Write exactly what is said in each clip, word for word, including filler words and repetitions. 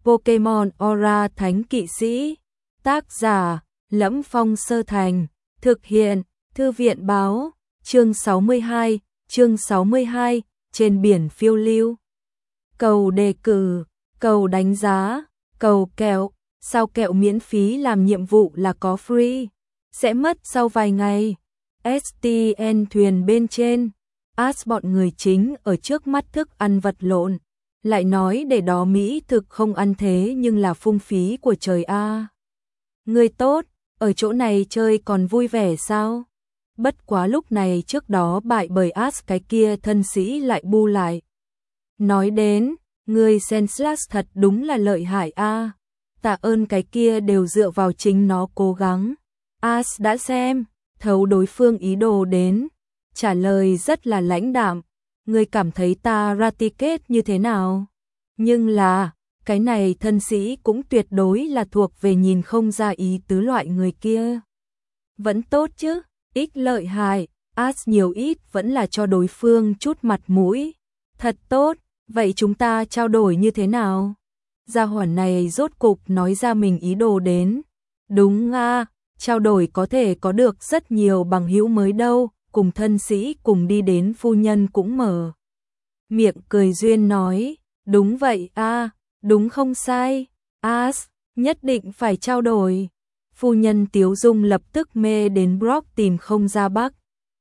Pokemon Aura Thánh Kỵ Sĩ. Tác giả: Lẫm Phong Sơ Thành. Thực hiện: Thư viện báo. Chương sáu mươi hai, chương sáu mươi hai, trên biển phiêu lưu. Cầu đề cử, cầu đánh giá, cầu kẹo. Sao kẹo miễn phí làm nhiệm vụ là có free? Sẽ mất sau vài ngày. ét tê en thuyền bên trên. Ash bọn người chính ở trước mắt thức ăn vật lộn. Lại nói để đó mỹ thực không ăn thế nhưng là phung phí của trời a. À. Người tốt, ở chỗ này chơi còn vui vẻ sao? Bất quá lúc này trước đó bại bởi Ash cái kia thân sĩ lại bu lại. Nói đến, người Senslash thật đúng là lợi hại a. À. Tạ ơn cái kia đều dựa vào chính nó cố gắng. Ash đã xem, thấu đối phương ý đồ đến. Trả lời rất là lãnh đạm. Người cảm thấy ta Raticate như thế nào? Nhưng là, cái này thân sĩ cũng tuyệt đối là thuộc về nhìn không ra ý tứ loại người kia. Vẫn tốt chứ, ít lợi hại, Ash nhiều ít vẫn là cho đối phương chút mặt mũi. Thật tốt, vậy chúng ta trao đổi như thế nào? Gia hỏa này rốt cục nói ra mình ý đồ đến. Đúng à, trao đổi có thể có được rất nhiều bằng hữu mới đâu, cùng thân sĩ cùng đi đến phu nhân cũng mở miệng cười duyên nói, đúng vậy a, à, đúng không sai, Ash, nhất định phải trao đổi. Phu nhân Tiếu Dung lập tức mê đến Brock tìm không ra bắc.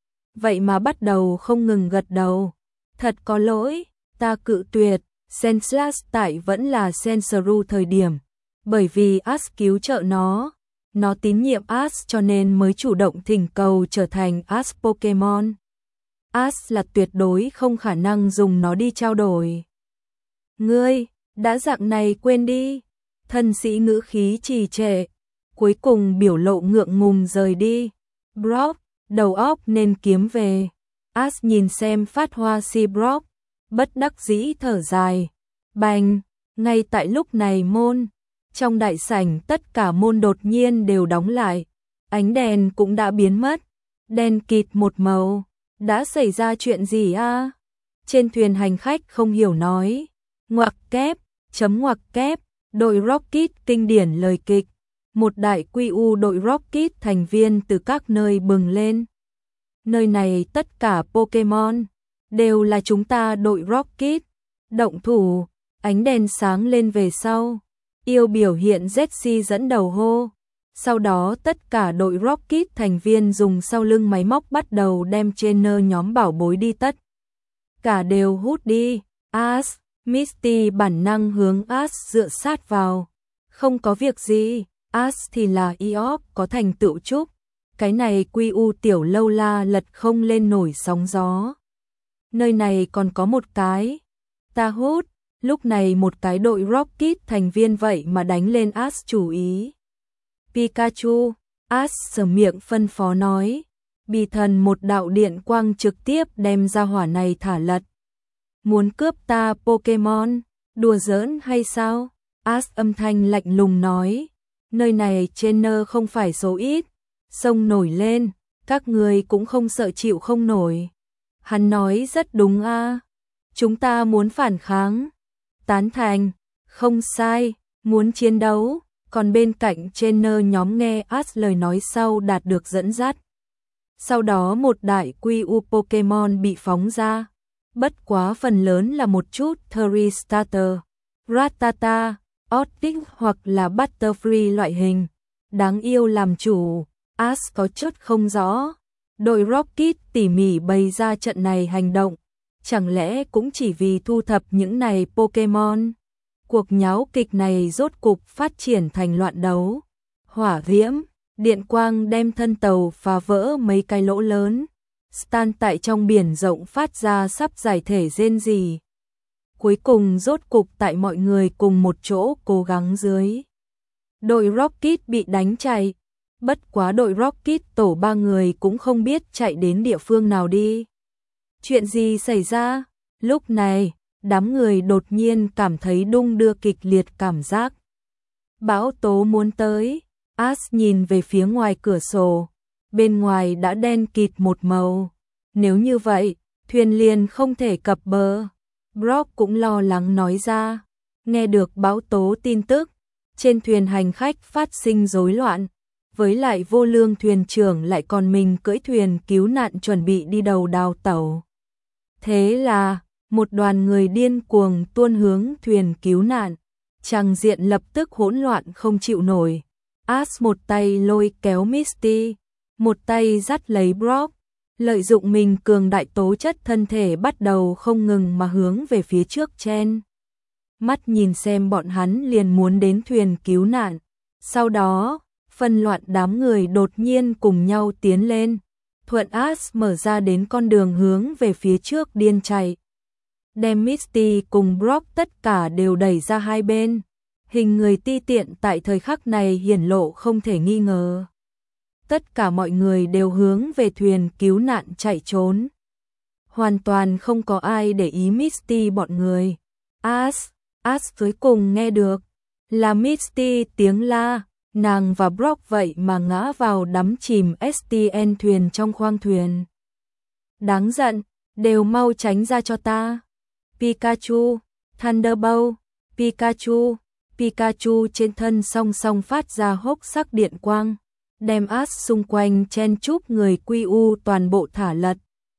Vậy mà bắt đầu không ngừng gật đầu. Thật có lỗi, ta cự tuyệt, Senslash tại vẫn là Sensoru thời điểm. Bởi vì Ash cứu trợ nó, nó tín nhiệm Ash cho nên mới chủ động thỉnh cầu trở thành Ash Pokemon. Ash là tuyệt đối không khả năng dùng nó đi trao đổi. Ngươi, đã dạng này quên đi. Thân sĩ ngữ khí trì trệ, cuối cùng biểu lộ ngượng ngùng rời đi. Brock, đầu óc nên kiếm về. Ash nhìn xem phát hoa si Brock, bất đắc dĩ thở dài. Bành, ngay tại lúc này môn. Trong đại sảnh tất cả môn đột nhiên đều đóng lại. Ánh đèn cũng đã biến mất. Đen kịt một màu. Đã xảy ra chuyện gì a? À? Trên thuyền hành khách không hiểu nói. Ngoặc kép, chấm ngoặc kép, đội Rocket kinh điển lời kịch. Một đại quy u đội Rocket thành viên từ các nơi bừng lên. Nơi này tất cả Pokemon đều là chúng ta đội Rocket. Động thủ, ánh đèn sáng lên về sau. Yêu biểu hiện Jessie dẫn đầu hô. Sau đó tất cả đội Rocket thành viên dùng sau lưng máy móc bắt đầu đem trainer nhóm bảo bối đi tất. Cả đều hút đi. Ash, Misty bản năng hướng Ash dựa sát vào. Không có việc gì, Ash thì là Eop có thành tựu chúc. Cái này quy u tiểu lâu la lật không lên nổi sóng gió. Nơi này còn có một cái. Ta hút. Lúc này một cái đội Rocket thành viên vậy mà đánh lên Ash chủ ý. Pikachu, Ash sờ miệng phân phó nói. Bì thần một đạo điện quang trực tiếp đem ra hỏa này thả lật. Muốn cướp ta Pokemon, đùa giỡn hay sao? Ash âm thanh lạnh lùng nói. Nơi này trainer không phải số ít. Sông nổi lên, các người cũng không sợ chịu không nổi. Hắn nói rất đúng a. À. Chúng ta muốn phản kháng. Tán thành, không sai, muốn chiến đấu, còn bên cạnh trainer nhóm nghe Ash lời nói sau đạt được dẫn dắt. Sau đó một đại quy u Pokemon bị phóng ra, bất quá phần lớn là một chút Thurry Starter, Rattata, Ortic hoặc là Butterfree loại hình. Đáng yêu làm chủ, Ash có chút không rõ. Đội Rocket tỉ mỉ bày ra trận này hành động. Chẳng lẽ cũng chỉ vì thu thập những này Pokemon? Cuộc nháo kịch này rốt cục phát triển thành loạn đấu. Hỏa diễm, điện quang đem thân tàu phá vỡ mấy cái lỗ lớn. Stan tại trong biển rộng phát ra sắp giải thể rên rỉ. Cuối cùng rốt cục tại mọi người cùng một chỗ cố gắng dưới. Đội Rocket bị đánh chạy. Bất quá đội Rocket tổ ba người cũng không biết chạy đến địa phương nào đi. Chuyện gì xảy ra? Lúc này, đám người đột nhiên cảm thấy đung đưa kịch liệt cảm giác. Bão tố muốn tới. Ash nhìn về phía ngoài cửa sổ. Bên ngoài đã đen kịt một màu. Nếu như vậy, thuyền liền không thể cập bờ. Brock cũng lo lắng nói ra. Nghe được báo tố tin tức, trên thuyền hành khách phát sinh rối loạn, với lại vô lương thuyền trưởng lại còn mình cưỡi thuyền cứu nạn chuẩn bị đi đầu đào tẩu. Thế là, một đoàn người điên cuồng tuôn hướng thuyền cứu nạn, tràng diện lập tức hỗn loạn không chịu nổi. Ash một tay lôi kéo Misty, một tay dắt lấy Brock, lợi dụng mình cường đại tố chất thân thể bắt đầu không ngừng mà hướng về phía trước chen. Mắt nhìn xem bọn hắn liền muốn đến thuyền cứu nạn. Sau đó, phân loạn đám người đột nhiên cùng nhau tiến lên. Thuận Ash mở ra đến con đường hướng về phía trước điên chạy. Đem Misty cùng Brock tất cả đều đẩy ra hai bên. Hình người ti tiện tại thời khắc này hiển lộ không thể nghi ngờ. Tất cả mọi người đều hướng về thuyền cứu nạn chạy trốn. Hoàn toàn không có ai để ý Misty bọn người. Ash, Ash cuối cùng nghe được là Misty tiếng la, nàng và Brock vậy mà ngã vào đắm chìm ét tê en thuyền trong khoang thuyền. Đáng giận, đều mau tránh ra cho ta. Pikachu, Thunderbolt, Pikachu, Pikachu trên thân song song phát ra hốc sắc điện quang, đem Ash xung quanh chen chúc người quy u toàn bộ thả lật.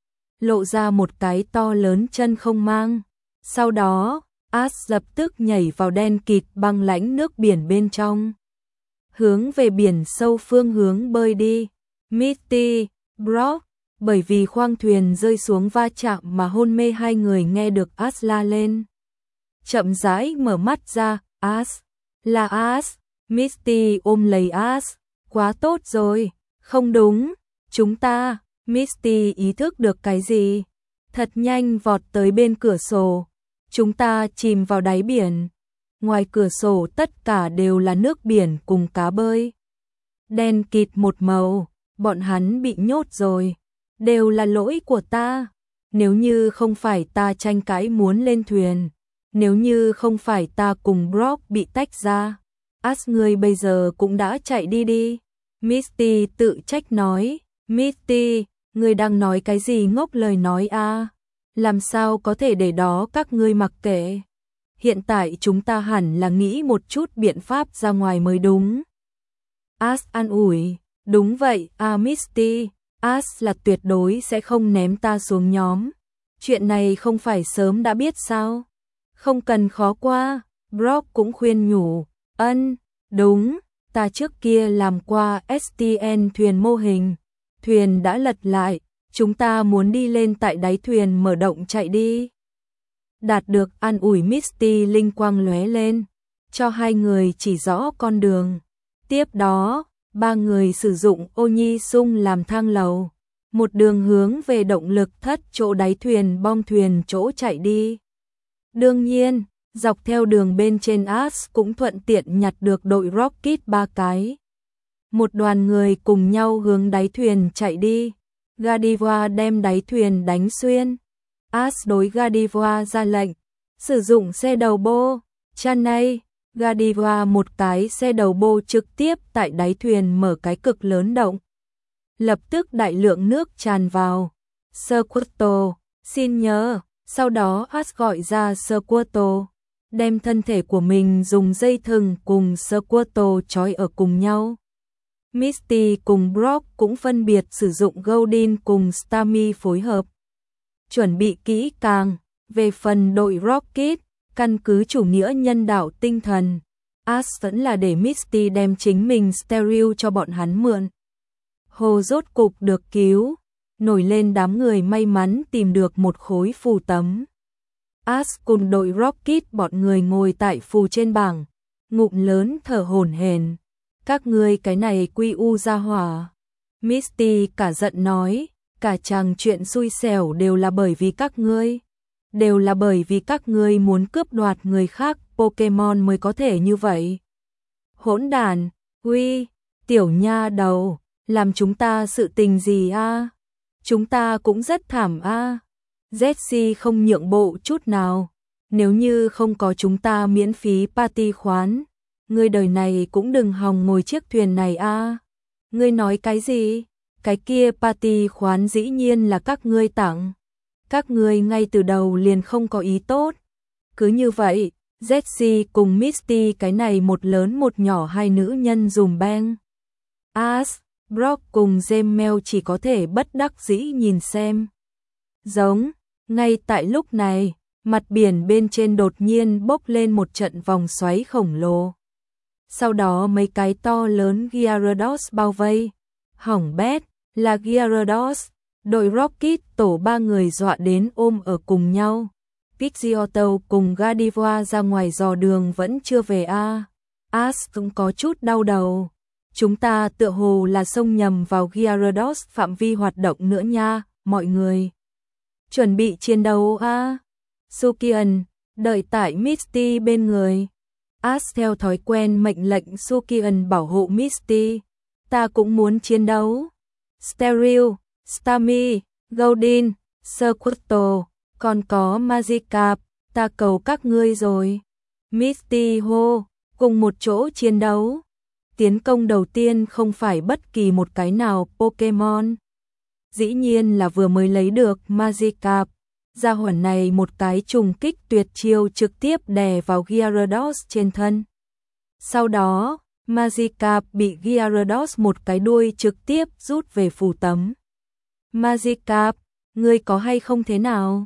Lộ ra một cái to lớn chân không mang. Sau đó, Ash lập tức nhảy vào đen kịt băng lãnh nước biển bên trong. Hướng về biển sâu phương hướng bơi đi. Misty, Brock, bởi vì khoang thuyền rơi xuống va chạm mà hôn mê hai người nghe được Ash la lên. Chậm rãi mở mắt ra, Ash, là Ash, Misty ôm lấy Ash, quá tốt rồi, không đúng, chúng ta, Misty ý thức được cái gì, thật nhanh vọt tới bên cửa sổ, chúng ta chìm vào đáy biển, ngoài cửa sổ tất cả đều là nước biển cùng cá bơi. Đen kịt một màu, bọn hắn bị nhốt rồi, đều là lỗi của ta, nếu như không phải ta tranh cãi muốn lên thuyền. Nếu như không phải ta cùng Brock bị tách ra, Ash ngươi bây giờ cũng đã chạy đi đi. Misty tự trách nói, Misty, ngươi đang nói cái gì ngốc lời nói a? À? Làm sao có thể để đó các ngươi mặc kệ? Hiện tại chúng ta hẳn là nghĩ một chút biện pháp ra ngoài mới đúng. Ash an ủi, đúng vậy, à Misty, Ash là tuyệt đối sẽ không ném ta xuống nhóm. Chuyện này không phải sớm đã biết sao? Không cần khó qua, Brock cũng khuyên nhủ, ân, đúng, ta trước kia làm qua ét tê en thuyền mô hình, thuyền đã lật lại, chúng ta muốn đi lên tại đáy thuyền mở động chạy đi. Đạt được an ủi Misty linh quang lóe lên, cho hai người chỉ rõ con đường. Tiếp đó, ba người sử dụng ô nhi sung làm thang lầu, một đường hướng về động lực thất chỗ đáy thuyền bong thuyền chỗ chạy đi. Đương nhiên, dọc theo đường bên trên Ash cũng thuận tiện nhặt được đội Rocket ba cái. Một đoàn người cùng nhau hướng đáy thuyền chạy đi. Gardevoir đem đáy thuyền đánh xuyên. Ash đối Gardevoir ra lệnh, sử dụng xe đầu bô. Chanay, Gardevoir một cái xe đầu bô trực tiếp tại đáy thuyền mở cái cực lớn động. Lập tức đại lượng nước tràn vào. Squirtle, xin nhớ. Sau đó Ash gọi ra Squirtle, đem thân thể của mình dùng dây thừng cùng Squirtle trói ở cùng nhau. Misty cùng Brock cũng phân biệt sử dụng Goldin cùng Starmie phối hợp. Chuẩn bị kỹ càng, về phần đội Rocket, căn cứ chủ nghĩa nhân đạo tinh thần, Ash vẫn là để Misty đem chính mình stereo cho bọn hắn mượn. Hồ rốt cục được cứu. Nổi lên đám người may mắn tìm được một khối phù tấm. Ash cùng đội Rocket bọn người ngồi tại phù trên bảng, ngụm lớn thở hổn hển. Các ngươi cái này quy u ra hỏa. Misty cả giận nói, cả chàng chuyện xui xẻo đều là bởi vì các ngươi. Đều là bởi vì các ngươi muốn cướp đoạt người khác Pokemon mới có thể như vậy. Hỗn đàn, uy, tiểu nha đầu, làm chúng ta sự tình gì a? À? Chúng ta cũng rất thảm a. À. Jessie không nhượng bộ chút nào. Nếu như không có chúng ta miễn phí party khoán, ngươi đời này cũng đừng hòng ngồi chiếc thuyền này a. À. Ngươi nói cái gì? Cái kia party khoán dĩ nhiên là các ngươi tặng. Các ngươi ngay từ đầu liền không có ý tốt. Cứ như vậy, Jessie cùng Misty cái này một lớn một nhỏ hai nữ nhân dùm beng. Ash, Brock cùng Jamel chỉ có thể bất đắc dĩ nhìn xem. Giống, ngay tại lúc này, mặt biển bên trên đột nhiên bốc lên một trận vòng xoáy khổng lồ. Sau đó mấy cái to lớn Gyarados bao vây. Hỏng bét, là Gyarados, đội Rocket tổ ba người dọa đến ôm ở cùng nhau. Pidgeotto cùng Gardevoir ra ngoài dò đường vẫn chưa về a. À. Ash cũng có chút đau đầu. Chúng ta tựa hồ là xông nhầm vào Gyarados phạm vi hoạt động nữa nha, mọi người. Chuẩn bị chiến đấu a. À. Sukian, đợi tại Misty bên người. Ash theo thói quen mệnh lệnh Sukian bảo hộ Misty. Ta cũng muốn chiến đấu. Steril, Starmie, Goldeen, Squirtle, còn có Magikarp, ta cầu các ngươi rồi. Misty hô, cùng một chỗ chiến đấu. Tiến công đầu tiên không phải bất kỳ một cái nào Pokemon. Dĩ nhiên là vừa mới lấy được Magikarp. Gia hỏa này một cái trùng kích tuyệt chiêu trực tiếp đè vào Gyarados trên thân. Sau đó, Magikarp bị Gyarados một cái đuôi trực tiếp rút về phủ tấm. Magikarp, ngươi có hay không thế nào?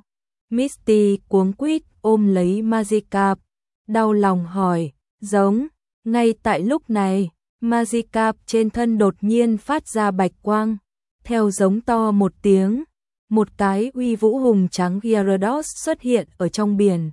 Misty cuống quýt ôm lấy Magikarp, đau lòng hỏi, giống. Ngay tại lúc này, Magikarp trên thân đột nhiên phát ra bạch quang, theo giống to một tiếng, một cái uy vũ hùng trắng Gyarados xuất hiện ở trong biển.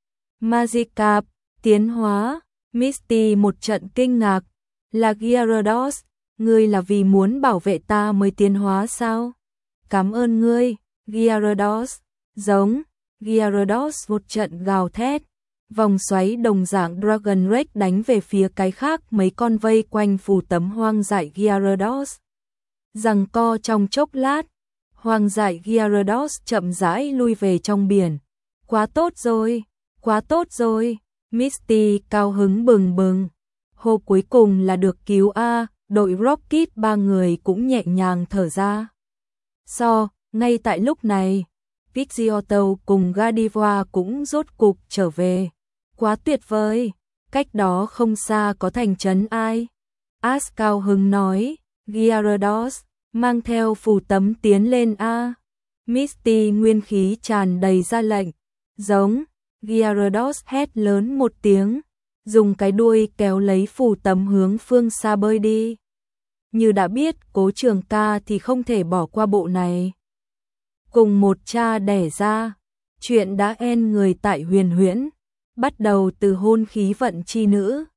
Magikarp, tiến hóa, Misty một trận kinh ngạc, là Gyarados, ngươi là vì muốn bảo vệ ta mới tiến hóa sao? Cảm ơn ngươi, Gyarados, giống, Gyarados một trận gào thét. Vòng xoáy đồng dạng Dragon Rage đánh về phía cái khác mấy con vây quanh phủ tấm hoang dại Gyarados. Giằng co trong chốc lát, hoang dại Gyarados chậm rãi lui về trong biển. Quá tốt rồi, quá tốt rồi, Misty cao hứng bừng bừng. Hô cuối cùng là được cứu a, đội Rocket ba người cũng nhẹ nhàng thở ra. So, ngay tại lúc này, Pidgeotto cùng Gardevoir cũng rốt cục trở về. Quá tuyệt vời, cách đó không xa có thành trấn ai. Ash cao hứng nói, Gyarados, mang theo phủ tấm tiến lên a. Misty nguyên khí tràn đầy ra lệnh, giống, Gyarados hét lớn một tiếng, dùng cái đuôi kéo lấy phủ tấm hướng phương xa bơi đi. Như đã biết Cố Trường Ca thì không thể bỏ qua bộ này. Cùng một cha đẻ ra, chuyện đã end người tại Huyền Huyễn, bắt đầu từ hôn khí vận chi nữ.